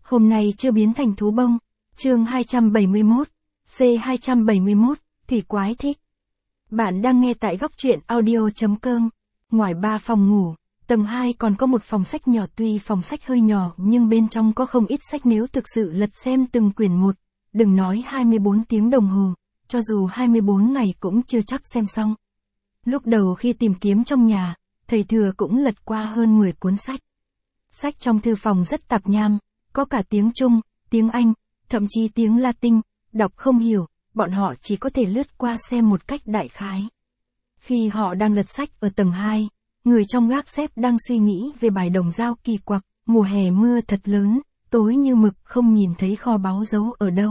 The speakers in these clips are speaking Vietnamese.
hôm nay chưa biến thành thú bông. Chương 271, C271, Thủy Quái Thích. Bạn đang nghe tại góc truyện audio.com. Ngoài 3 phòng ngủ, tầng 2 còn có một phòng sách nhỏ, tuy phòng sách hơi nhỏ nhưng bên trong có không ít sách, nếu thực sự lật xem từng quyển một, đừng nói 24 tiếng đồng hồ, cho dù 24 ngày cũng chưa chắc xem xong. Lúc đầu khi tìm kiếm trong nhà, thầy Thừa cũng lật qua hơn 10 cuốn sách. Sách trong thư phòng rất tạp nham, có cả tiếng Trung, tiếng Anh, thậm chí tiếng Latin, đọc không hiểu, bọn họ chỉ có thể lướt qua xem một cách đại khái. Khi họ đang lật sách ở tầng 2, người trong gác xếp đang suy nghĩ về bài đồng dao kỳ quặc, mùa hè mưa thật lớn, tối như mực không nhìn thấy kho báu giấu ở đâu.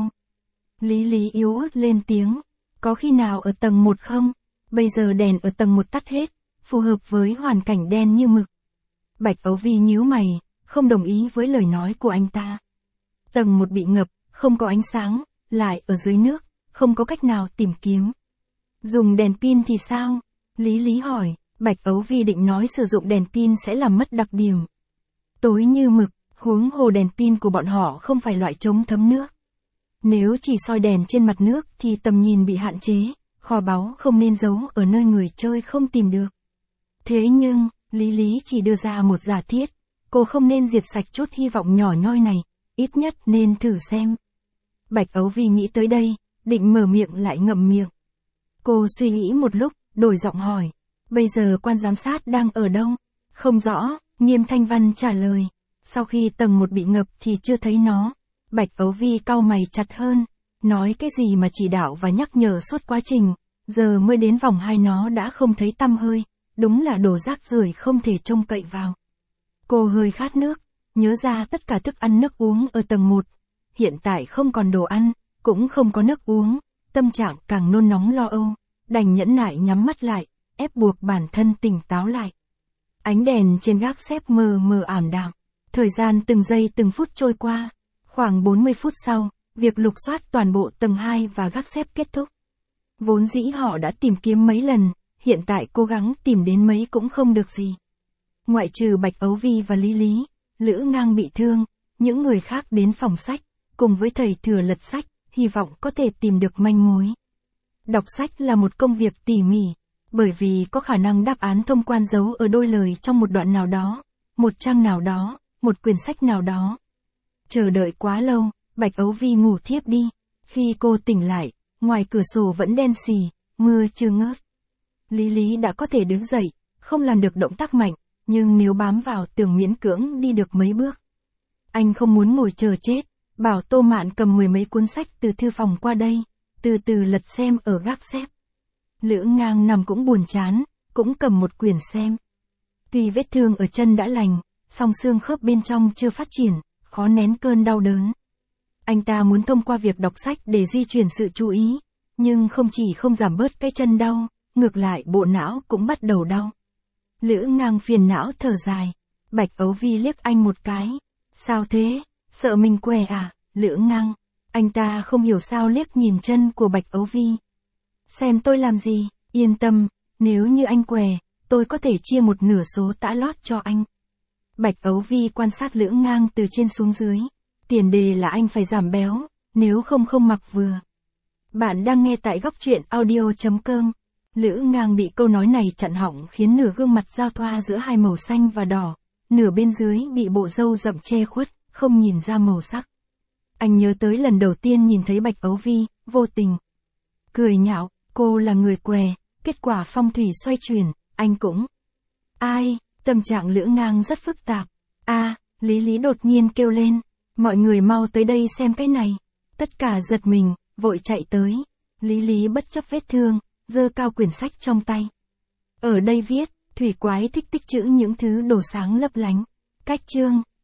Lý Lý yếu ớt lên tiếng, có khi nào ở tầng 1 không? Bây giờ đèn ở tầng 1 tắt hết, phù hợp với hoàn cảnh đen như mực. Bạch Ấu Vi nhíu mày, không đồng ý với lời nói của anh ta. Tầng 1 bị ngập, không có ánh sáng, lại ở dưới nước, không có cách nào tìm kiếm. Dùng đèn pin thì sao? Lý Lý hỏi. Bạch Ấu Vi định nói sử dụng đèn pin sẽ làm mất đặc điểm. Tối như mực, huống hồ đèn pin của bọn họ không phải loại chống thấm nước. Nếu chỉ soi đèn trên mặt nước thì tầm nhìn bị hạn chế, kho báu không nên giấu ở nơi người chơi không tìm được. Thế nhưng, Lý Lý chỉ đưa ra một giả thiết, cô không nên diệt sạch chút hy vọng nhỏ nhoi này, ít nhất nên thử xem. Bạch Ấu Vi nghĩ tới đây, định mở miệng lại ngậm miệng. Cô suy nghĩ một lúc, đổi giọng hỏi, bây giờ quan giám sát đang ở đâu? Không rõ, Nghiêm Thanh Văn trả lời, sau khi tầng 1 bị ngập thì chưa thấy nó. Bạch Ấu Vi cau mày chặt hơn, nói cái gì mà chỉ đạo và nhắc nhở suốt quá trình, giờ mới đến vòng 2 nó đã không thấy tăm hơi, đúng là đồ rác rưởi không thể trông cậy vào. Cô hơi khát nước, nhớ ra tất cả thức ăn nước uống ở tầng 1, hiện tại không còn đồ ăn, cũng không có nước uống, tâm trạng càng nôn nóng lo âu, đành nhẫn nại nhắm mắt lại, ép buộc bản thân tỉnh táo lại. Ánh đèn trên gác xếp mờ mờ ảm đạm, thời gian từng giây từng phút trôi qua, khoảng 40 phút sau, việc lục soát toàn bộ tầng 2 và gác xếp kết thúc. Vốn dĩ họ đã tìm kiếm mấy lần, hiện tại cố gắng tìm đến mấy cũng không được gì. Ngoại trừ Bạch Ấu Vi và Lý Lý, Lữ Ngang bị thương, những người khác đến phòng sách, cùng với thầy Thừa lật sách, hy vọng có thể tìm được manh mối. Đọc sách là một công việc tỉ mỉ, bởi vì có khả năng đáp án thông quan giấu ở đôi lời trong một đoạn nào đó, một trang nào đó, một quyển sách nào đó. Chờ đợi quá lâu, Bạch Ấu Vi ngủ thiếp đi. Khi cô tỉnh lại, ngoài cửa sổ vẫn đen sì, mưa chưa ngớt. Lý Lý đã có thể đứng dậy, không làm được động tác mạnh, nhưng nếu bám vào tường miễn cưỡng đi được mấy bước. Anh không muốn ngồi chờ chết, bảo Tô Mạn cầm 10 mấy cuốn sách từ thư phòng qua đây, từ từ lật xem ở gác xếp. Lữ Ngang nằm cũng buồn chán, cũng cầm một quyển xem. Tuy vết thương ở chân đã lành, song xương khớp bên trong chưa phát triển, khó nén cơn đau đớn. Anh ta muốn thông qua việc đọc sách để di chuyển sự chú ý, nhưng không chỉ không giảm bớt cái chân đau, ngược lại bộ não cũng bắt đầu đau. Lữ Ngang phiền não thở dài, Bạch Ấu Vi liếc anh một cái. Sao thế, sợ mình què à? Lữ Ngang, anh ta không hiểu sao liếc nhìn chân của Bạch Ấu Vi. Xem tôi làm gì, yên tâm, nếu như anh què, tôi có thể chia một nửa số tã lót cho anh. Bạch Ấu Vi quan sát Lữ Ngang từ trên xuống dưới. Tiền đề là anh phải giảm béo, nếu không không mặc vừa. Bạn đang nghe tại góc truyện audio.com. Lữ Ngang bị câu nói này chặn họng khiến nửa gương mặt giao thoa giữa hai màu xanh và đỏ, nửa bên dưới bị bộ râu rậm che khuất, không nhìn ra màu sắc. Anh nhớ tới lần đầu tiên nhìn thấy Bạch Ấu Vi, vô tình cười nhạo, cô là người què, kết quả phong thủy xoay chuyển, anh cũng. Ai, tâm trạng Lữ Ngang rất phức tạp. Lý Lý đột nhiên kêu lên, mọi người mau tới đây xem cái này. Tất cả giật mình, vội chạy tới. Lý Lý bất chấp vết thương, giơ cao quyển sách trong tay. Ở đây viết, Thủy Quái thích tích trữ những thứ đồ sáng lấp lánh. Cách chương